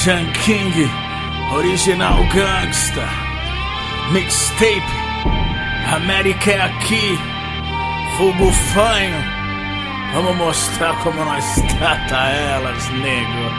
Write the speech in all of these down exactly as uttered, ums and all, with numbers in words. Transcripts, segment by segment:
Sean King, Original Gangsta, Mixtape, América é aqui, Fogo Fanho. Vamos mostrar como nós trata elas, nego.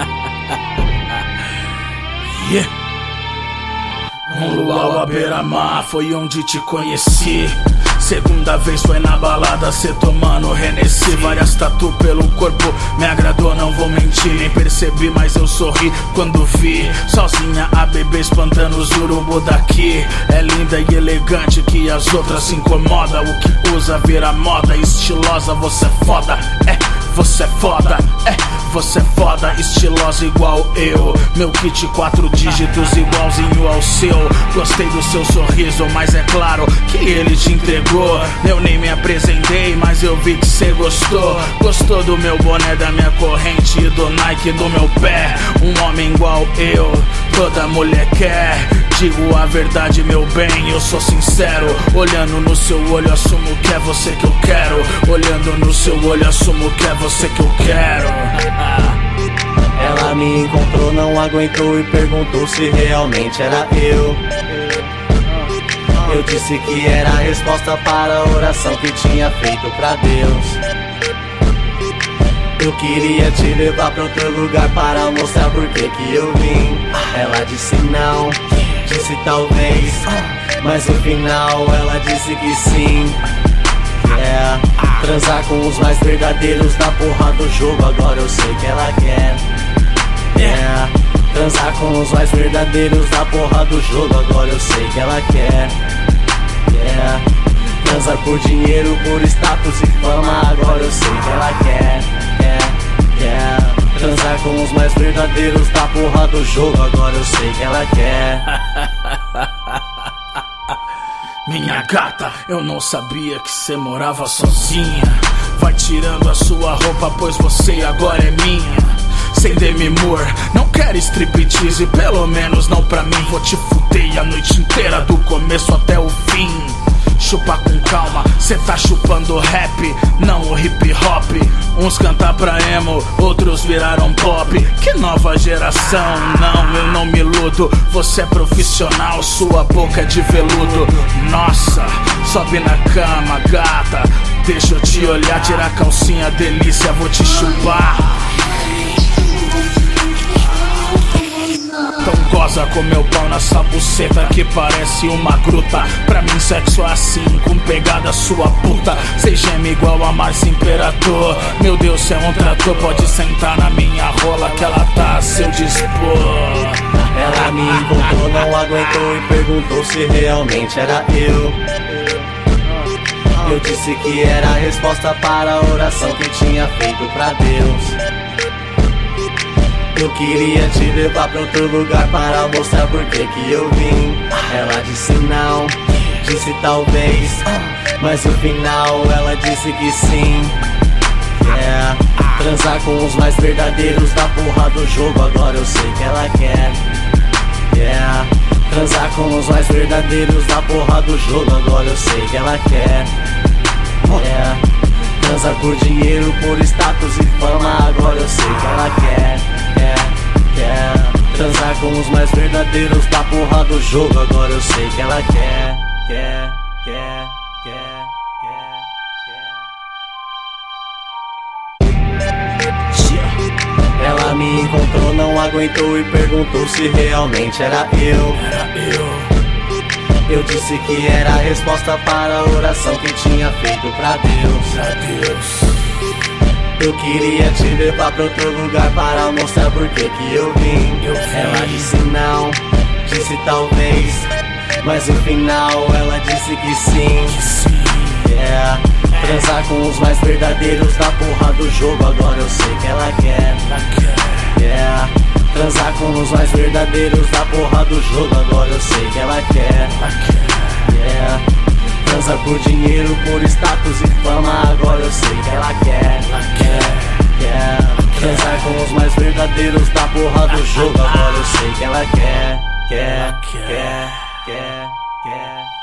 Yeah. Um luau à beira-mar foi onde te conheci. Segunda vez foi na balada, cê tomando Hennessy. Várias tatu pelo corpo, me agradou, não vou mentir. Nem percebi, mas eu sorri quando vi sozinha a bebê espantando os urubu daqui. É linda e elegante que as outras se incomoda. O que usa vira moda, estilosa, você é foda. É, você é foda, é, você é foda. Estilosa igual eu, meu kit quatro dígitos igualzinho ao seu. Gostei do seu sorriso, mas é claro que ele te entregou. Eu nem me apresentei, mas eu vi que cê gostou. Gostou do meu boné, da minha corrente e do Nike do meu pé. Um homem igual eu, toda mulher quer. Digo a verdade, meu bem, eu sou sincero. Olhando no seu olho, assumo que é você que eu quero. Olhando no seu olho, assumo que é você que eu quero. Ela me encontrou, não aguentou e perguntou se realmente era eu. Eu disse que era a resposta para a oração que tinha feito pra Deus. Eu queria te levar pra outro lugar para mostrar por que que eu vim. Ela disse não, disse talvez, mas no final ela disse que sim. É, transar com os mais verdadeiros da porra do jogo, agora eu sei que ela quer. É, transar com os mais verdadeiros da porra do jogo, agora eu sei que ela quer. Yeah. Transar por dinheiro, por status e fama, agora eu sei que ela quer. Yeah. Yeah. Transar com os mais verdadeiros da porra do jogo, agora eu sei que ela quer. Minha gata, eu não sabia que cê morava sozinha. Vai tirando a sua roupa, pois você agora é minha. Sem Demi Moore, não quero striptease, pelo menos não pra mim. Vou te fuder a noite inteira, do começo até o fim. Chupa com calma, cê tá chupando rap, não o hip hop. Uns cantam pra emo, outros viraram pop. Que nova geração, não, eu não me iludo. Você é profissional, sua boca é de veludo. Nossa, sobe na cama, gata. Deixa eu te olhar, tira a calcinha, delícia, vou te chupar. Então goza com meu pau nessa buceta que parece uma gruta. Pra mim sexo é assim, com pegada sua puta. Cê geme igual a Márcia Imperator. Meu Deus, cê é um trator, pode sentar na minha rola que ela tá a seu dispor. Ela me encontrou, não aguentou e perguntou se realmente era eu. Eu disse que era a resposta para a oração que tinha feito pra Deus. Eu queria te levar pra outro lugar para mostrar por que que eu vim. Ela disse não, disse talvez, mas no final ela disse que sim. Yeah. Transar com os mais verdadeiros da porra do jogo, agora eu sei que ela quer. Yeah. Transar com os mais verdadeiros da porra do jogo, agora eu sei que ela quer. Yeah. Transar por dinheiro, por status e fama, agora eu sei que ela quer. Yeah, yeah. Transar com os mais verdadeiros da porra do jogo, agora eu sei que ela quer. Quer, quer, quer, quer. Ela me encontrou, não aguentou e perguntou se realmente era eu. Era eu. Eu disse que era a resposta para a oração que tinha feito pra Deus. Pra Deus. Eu queria te levar pra outro lugar para mostrar por que que eu vim. Eu vim. Ela disse não, disse talvez, mas no final ela disse que sim. Que sim. Yeah. Transar com os mais verdadeiros da porra do jogo, agora eu sei que ela quer. Ela quer. Yeah. Transar com os mais verdadeiros da porra do jogo, agora eu sei que ela quer. Ela quer. Yeah. Transar por dinheiro, por status e fama, agora eu sei que ela quer. Ela quer. Quer. Transar com os mais verdadeiros da porra do jogo, agora eu sei que ela quer. Quer, quer, quer, quer.